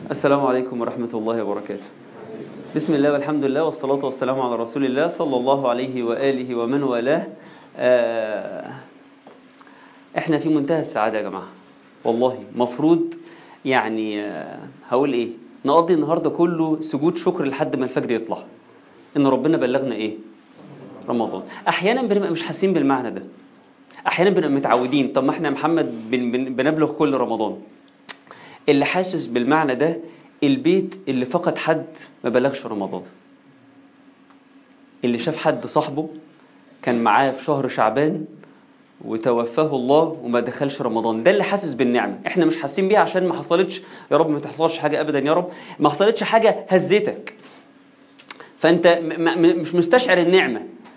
السلام عليكم ورحمة الله وبركاته. بسم الله والحمد لله والصلاة والسلام على رسول الله صلى الله عليه وآله ومن والاه. احنا في منتهى السعادة يا جماعة والله. مفروض يعني هقول ايه، نقضي النهاردة كله سجود شكر لحد ما الفجر يطلع ان ربنا بلغنا ايه، رمضان. احيانا بنبقى مش حاسين بالمعنى ده، احيانا بنبقى متعودين طب ما احنا يا محمد بنبلغ كل رمضان. اللي حاسس بالمعنى ده البيت اللي فقد حد ما بلغش رمضان، اللي شاف حد صاحبه كان معاه في شهر شعبان وتوفاه الله وما دخلش رمضان، ده اللي حاسس بالنعمة. احنا مش حاسين بيها عشان ما حصلتش، يا رب ما تحصلش حاجة ابدا يا رب، ما حصلتش حاجة هزتك فانت مش مستشعر النعمة.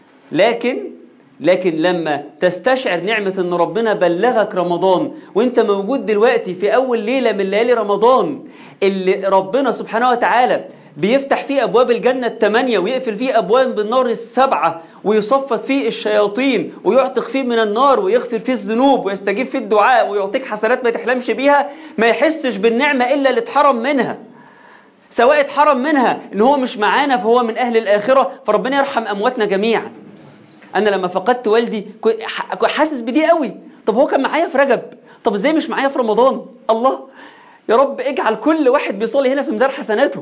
لكن لما تستشعر نعمة ان ربنا بلغك رمضان وانت موجود دلوقتي في اول ليلة من ليالي رمضان اللي ربنا سبحانه وتعالى بيفتح فيه ابواب الجنة 8 ويقفل فيه ابواب بالنار 7 ويصفد فيه الشياطين ويعتق فيه من النار ويغفر فيه الذنوب ويستجيب فيه الدعاء ويعطيك حسنات ما تحلمش بيها، ما يحسش بالنعمة الا اللي اتحرم منها. سواء اتحرم منها ان هو مش معانا فهو من اهل الاخرة، فربنا يرحم امواتنا جميعا. انا لما فقدت والدي كنت حاسس بدي قوي، طب هو كان معايا في رجب، طب ازاي مش معايا في رمضان؟ الله يا رب اجعل كل واحد بيصلي هنا في ميزان حسناته،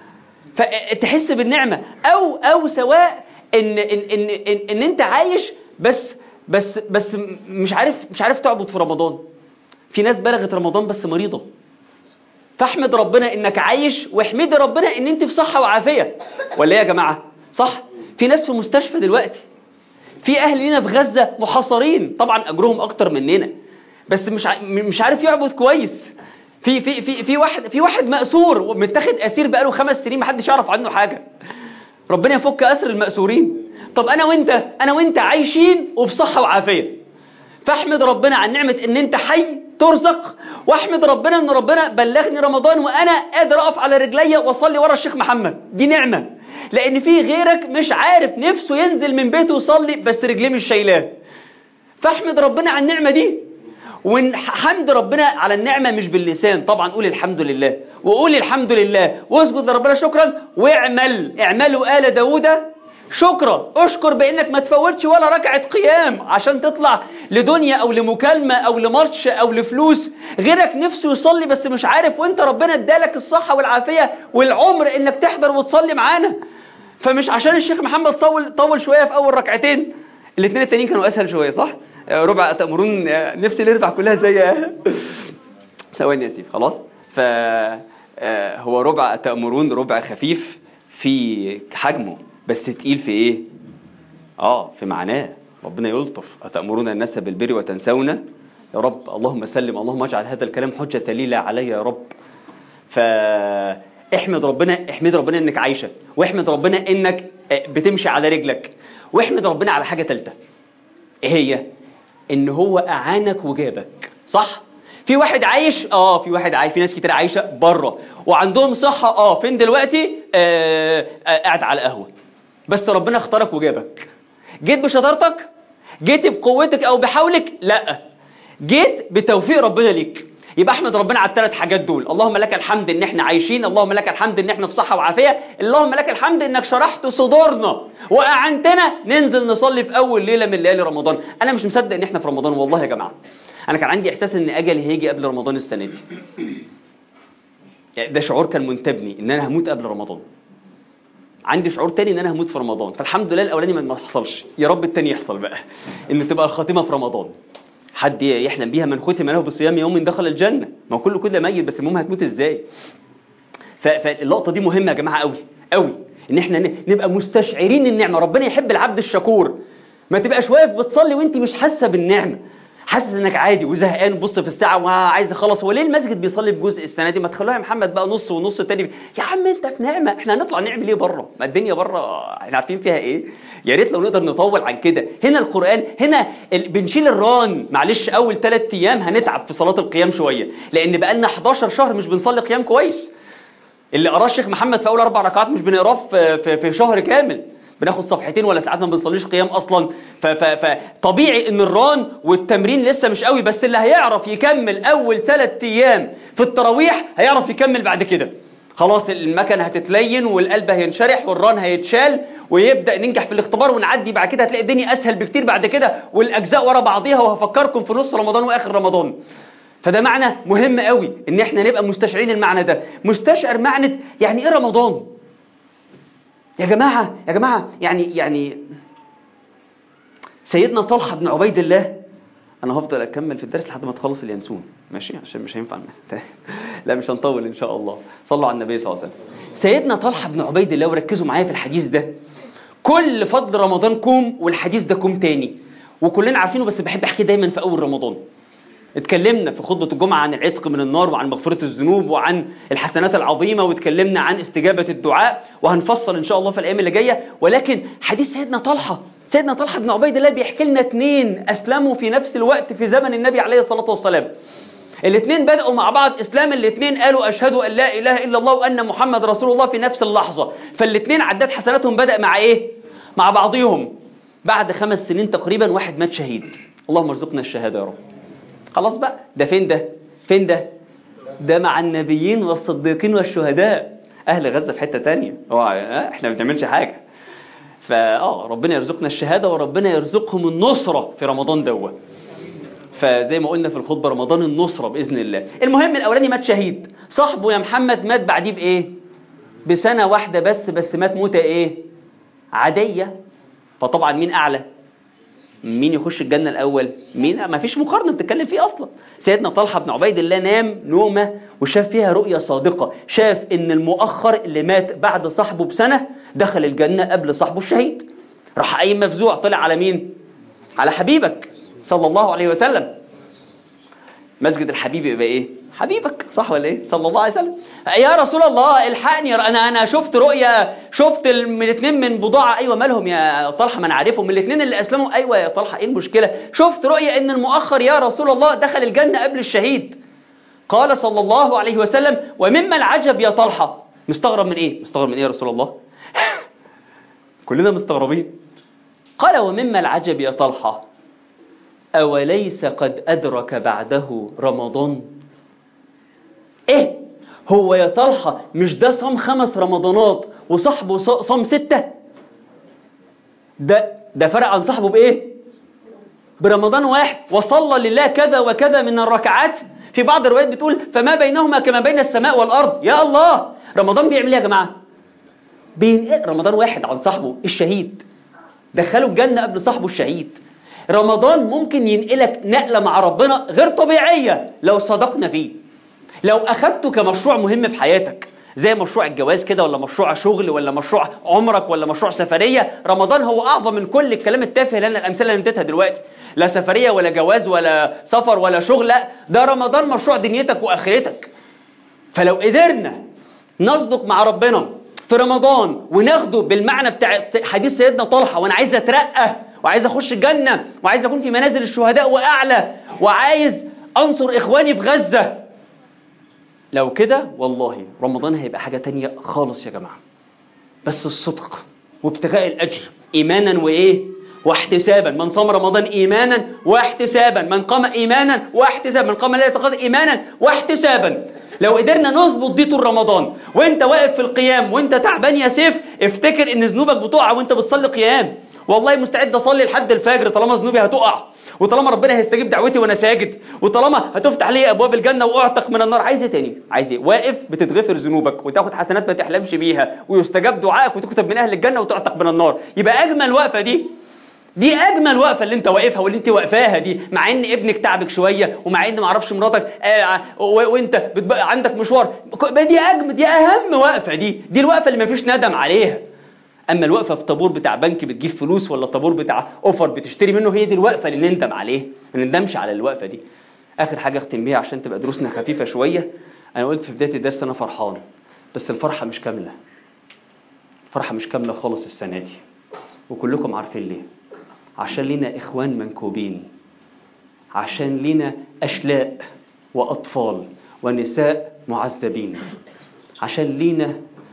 فتحس بالنعمة. او سواء ان انت عايش بس مش عارف تعبد في رمضان. في ناس بلغت رمضان بس مريضة، فاحمد ربنا انك عايش، واحمد ربنا ان انت في صحة وعافية. ولا يا جماعة صح؟ في ناس في مستشفى دلوقتي، في اهل لينا في غزة محاصرين، طبعا اجرهم اكتر مننا بس مش عارف يعبد كويس. في واحد مأسور ومتاخد اسير بقاله 5 سنين محدش يعرف عنه حاجة. ربنا يفك اسر المأسورين. طب انا وانت عايشين وفي صحة وعافية، فاحمد ربنا عن نعمة ان انت حي ترزق، واحمد ربنا ان ربنا بلغني رمضان وانا قادر اقف على رجلي واصلي ورا الشيخ محمد. دي نعمة، لان في غيرك مش عارف نفسه ينزل من بيته ويصلي بس رجليه مش شايلاه. فاحمد ربنا على النعمة دي، وحمد ربنا على النعمة مش باللسان طبعا، قول الحمد لله وقول الحمد لله واسجد لربنا شكرا، اعملوا آل داود شكرا. اشكر بانك ما تفوتش ولا ركعة قيام عشان تطلع لدنيا او لمكالمة او لماتش او لفلوس. غيرك نفسه يصلي بس مش عارف، وانت ربنا ادالك الصحة والعافية والعمر انك تحضر وتصلي معانا. فمش عشان الشيخ محمد طول شوية في اول ركعتين، الاثنين التانيين كانوا اسهل شوية صح؟ ربع تأمرون، نفسي نربع كلها زي ثواني يا سيف خلاص. هو ربع تأمرون ربع خفيف في حجمه بس تقيل في ايه؟ في معناه. ربنا يلطف، أتأمرون الناس بالبر وتنسون يا رب. اللهم سلم، اللهم اجعل هذا الكلام حجة لي لا علي يا رب. احمد ربنا انك عايشة، واحمد ربنا انك بتمشي على رجلك، واحمد ربنا على حاجة ثالثه. ايه هي؟ ان هو اعانك وجابك صح. في واحد عايش في ناس كتير عايشة بره وعندهم صحة فين دلوقتي؟ قاعد على القهوة، بس ربنا اختارك وجابك. جيت بشطارتك؟ جيت بقوتك او بحولك؟ لا، جيت بتوفيق ربنا ليك. يبقى احمد ربنا على ال3 حاجات دول. اللهم لك الحمد ان احنا عايشين، اللهم لك الحمد ان احنا في صحة وعافية، اللهم لك الحمد انك شرحت صدورنا واعنتنا ننزل نصلي في اول ليلة من ليالي رمضان. انا مش مصدق ان احنا في رمضان والله يا جماعة. انا كان عندي احساس ان اجلي هيجي قبل رمضان السنة دي، يعني ده شعور كان منتابني ان انا هموت قبل رمضان. عندي شعور تاني ان انا هموت في رمضان، فالحمد لله الاولاني ما حصلش، يا رب التاني يحصل بقى ان تبقى الخاتمة في رمضان. حد يحلم بيها من ختم له بصيام يوم دخل الجنة. ما هو كله ميت، بس المهم هتموت ازاي. فاللقطة دي مهمة يا جماعة قوي قوي، ان احنا نبقى مستشعرين النعمة. ربنا يحب العبد الشكور. ما تبقاش واقف بتصلي وانت مش حاسة بالنعمة، حاسس انك عادي وزهقان وبص في الساعة وعايز اخلص. هو ليه المسجد بيصلي بجزء السنة دي؟ ما تخلوها يا محمد بقى نص ونص تاني. يا عم انت في نعمة، احنا هنطلع نعمل ايه بره؟ ما الدنيا بره احنا عارفين فيها ايه. يا ريت لو نقدر نطول عن كده. هنا القرآن هنا بنشيل الران. معلش اول 3 ايام هنتعب في صلاة القيام شوية، لان بقى لنا 11 شهر مش بنصلي قيام كويس. اللي قراه الشيخ محمد في اول 4 ركعات مش بنقراه في شهر كامل. بناخد صفحتين ولا ساعات ما بنصليش قيام اصلا. فطبيعي ان الران والتمرين لسه مش قوي، بس اللي هيعرف يكمل اول 3 ايام في التراويح هيعرف يكمل بعد كده. خلاص المكنه هتتلين والقلب هينشرح والران هيتشال ويبدا ننجح في الاختبار ونعدي. بعد كده هتلاقي الدنيا اسهل بكتير بعد كده، والاجزاء ورا بعضيها، وهفكركم في نص رمضان واخر رمضان. فده معنى مهم قوي ان احنا نبقى مستشعرين المعنى ده. مستشعر معنى يعني ايه رمضان يا جماعه. يا جماعه يعني سيدنا طلحه بن عبيد الله، انا هفضل اكمل في الدرس لحد ما تخلص اليانسون ماشي، عشان مش هينفع لا مش هنطول ان شاء الله. صلوا على النبي صلى الله عليه وسلم. سيدنا طلحه بن عبيد الله، وركزوا معايا في الحديث ده، كل فضل رمضان كوم والحديث ده كوم تاني وكلنا عارفينه، بس بحب احكي دايما في اول رمضان. اتكلمنا في خطبة الجمعة عن العتق من النار وعن مغفرة الذنوب وعن الحسنات العظيمة، واتكلمنا عن استجابة الدعاء، وهنفصل ان شاء الله في الايام اللي جاية. ولكن حديث سيدنا طلحة بن عبيد الله بيحكي لنا 2 اسلموا في نفس الوقت في زمن النبي عليه الصلاة والسلام. الاثنين بدأوا مع بعض اسلام، الاثنين قالوا اشهد ان لا اله الا الله وان محمد رسول الله في نفس اللحظة. فالاثنين عداد حسناتهم بدأ مع ايه؟ مع بعضهم. بعد 5 سنين تقريبا واحد مات شهيد. اللهم ارزقنا الشهادة يا رب. خلاص بقى، ده فين ده ده مع النبيين والصديقين والشهداء. اهل غزة في حتة تانية، احنا ما بنعملش حاجة. ربنا يرزقنا الشهادة وربنا يرزقهم النصرة في رمضان دوت. فزي ما قلنا في الخطبة، رمضان النصرة بإذن الله. المهم الأولاني مات شهيد، صاحبه يا محمد مات بعديه بإيه؟ بسنة واحدة بس مات موتة إيه؟ عادية. فطبعا مين أعلى؟ مين يخش الجنة الأول؟ مين؟ ما فيش مقارنة بتتكلم فيه أصلا. سيدنا طلحة بن عبيد الله نام نومة وشاف فيها رؤية صادقة، شاف إن المؤخر اللي مات بعد صاحبه بسنة دخل الجنة قبل صاحبه الشهيد. راح قايم مفزوع، طلع على مين؟ على حبيبك صلى الله عليه وسلم. مسجد الحبيب يبقى ايه؟ حبيبك، صح ولا ايه؟ صلى الله عليه وسلم. يا رسول الله الحقني، انا شفت رؤيا، شفت الاثنين من بضاعه. ايوه مالهم يا طلحه؟ ما انا عارفهم الاثنين اللي اسلموا. ايوه يا طلحه ايه المشكله؟ شفت رؤيا ان المؤخر يا رسول الله دخل الجنه قبل الشهيد. قال صلى الله عليه وسلم: ومما العجب يا طلحه. مستغرب من ايه يا رسول الله؟ كلنا مستغربين. قال: ومما العجب يا طلحه أوليس قد أدرك بعده رمضان؟ إيه؟ هو يا طلحة مش ده صام 5 رمضانات وصاحبه صام 6؟ ده فرق عن صاحبه بإيه؟ برمضان واحد. وصلى لله كذا وكذا من الركعات. في بعض الروايات بتقول فما بينهما كما بين السماء والأرض. يا الله، رمضان بيعمل ايه يا جماعة؟ رمضان واحد عن صاحبه الشهيد، دخلوا الجنة قبل صاحبه الشهيد. رمضان ممكن ينقلك نقلة مع ربنا غير طبيعية لو صدقنا فيه، لو أخدته كمشروع مهم في حياتك، زي مشروع الجواز كده، ولا مشروع شغل، ولا مشروع عمرك، ولا مشروع سفرية. رمضان هو أعظم من كل الكلام التافه لأن الأمثلة اللي اديتها دلوقتي، لا سفرية ولا جواز ولا سفر ولا شغل، لا ده رمضان مشروع دنيتك وآخرتك. فلو قدرنا نصدق مع ربنا في رمضان وناخده بالمعنى بتاع حديث سيدنا طلحة، وأنا عايز أترقى وعايز أخش الجنة وعايز أكون في منازل الشهداء وأعلى وعايز أنصر إخواني في غزة، لو كده والله رمضان هيبقى حاجة تانية خالص يا جماعة. بس الصدق وابتغاء الأجر إيمانا وإيه؟ واحتسابا. من صام رمضان إيمانا واحتسابا، من قام إيمانا واحتسابا، من قام ليلة القدر إيمانا واحتسابا. لو قدرنا نظبط دي طول رمضان، وانت واقف في القيام وانت تعبان يا سيف، افتكر ان ذنوبك بتقع وانت بتصلي قيام. والله مستعد اصلي لحد الفجر طالما ذنوبي هتقع، وطالما ربنا هيستجيب دعوتي وانا ساجد، وطالما هتفتح لي ابواب الجنه واعتق من النار. عايز ايه تاني؟ عايز ايه؟ واقف بتتغفر ذنوبك وتاخد حسنات ما تحلمش بيها، ويستجاب دعائك وتكتب من اهل الجنه وتعتق من النار. يبقى اجمل وقفه دي اجمل وقفه اللي انت واقفها واللي انت واقفاها دي، مع ان ابنك تعبك شويه، ومع ان ما اعرفش مراتك وانت عندك مشوار. دي اهم وقفه، دي الوقفه اللي ما فيش ندم عليها. اما الوقفه في طابور بتاع بنك بتجيب فلوس، ولا طابور بتاع اوفر بتشتري منه، هي دي الوقفه اللي نندم عليه. ما نندمش على الوقفه دي. اخر حاجه اختم بيها عشان تبقى دروسنا خفيفه شويه. انا قلت في بدايه الدرس انا فرحان، بس الفرحه مش كامله. الفرحه مش كامله خالص السنه دي، وكلكم عارفين ليه. عشان لينا إخوان منكوبين، عشان لينا أشلاء وأطفال ونساء معذبين، عشان لينا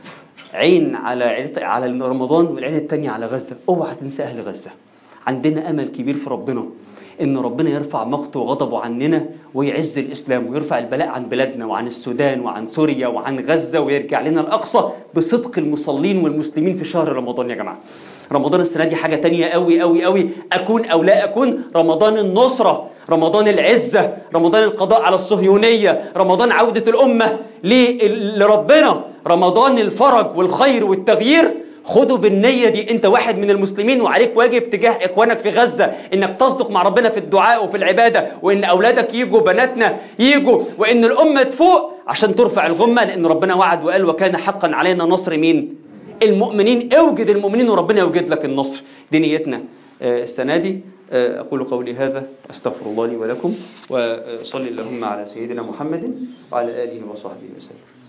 عين على رمضان والعين التانية على غزة. اوعى تنسى أهل غزة. عندنا أمل كبير في ربنا إن ربنا يرفع مقته وغضبه عننا ويعز الإسلام ويرفع البلاء عن بلادنا وعن السودان وعن سوريا وعن غزة ويرجع لنا الأقصى بصدق المصلين والمسلمين في شهر رمضان. يا جماعة رمضان السنة دي حاجة تانية قوي قوي قوي، أكون أو لا أكون، رمضان النصرة، رمضان العزة، رمضان القضاء على الصهيونية، رمضان عودة الأمة لربنا، رمضان الفرج والخير والتغيير. خدوا بالنية دي، انت واحد من المسلمين وعليك واجب تجاه اخوانك في غزة انك تصدق مع ربنا في الدعاء وفي العبادة، وان اولادك يجوا، بناتنا يجوا، وان الامة تفوق عشان ترفع الغمة، لان ربنا وعد وقال وكان حقا علينا نصر مين؟ المؤمنين. اوجد المؤمنين وربنا يوجد لك النصر. دي نيتنا السنة دي. أقول قولي هذا، أستغفر الله لي ولكم، وصلي اللهم على سيدنا محمد وعلى آله وصحبه وسلم.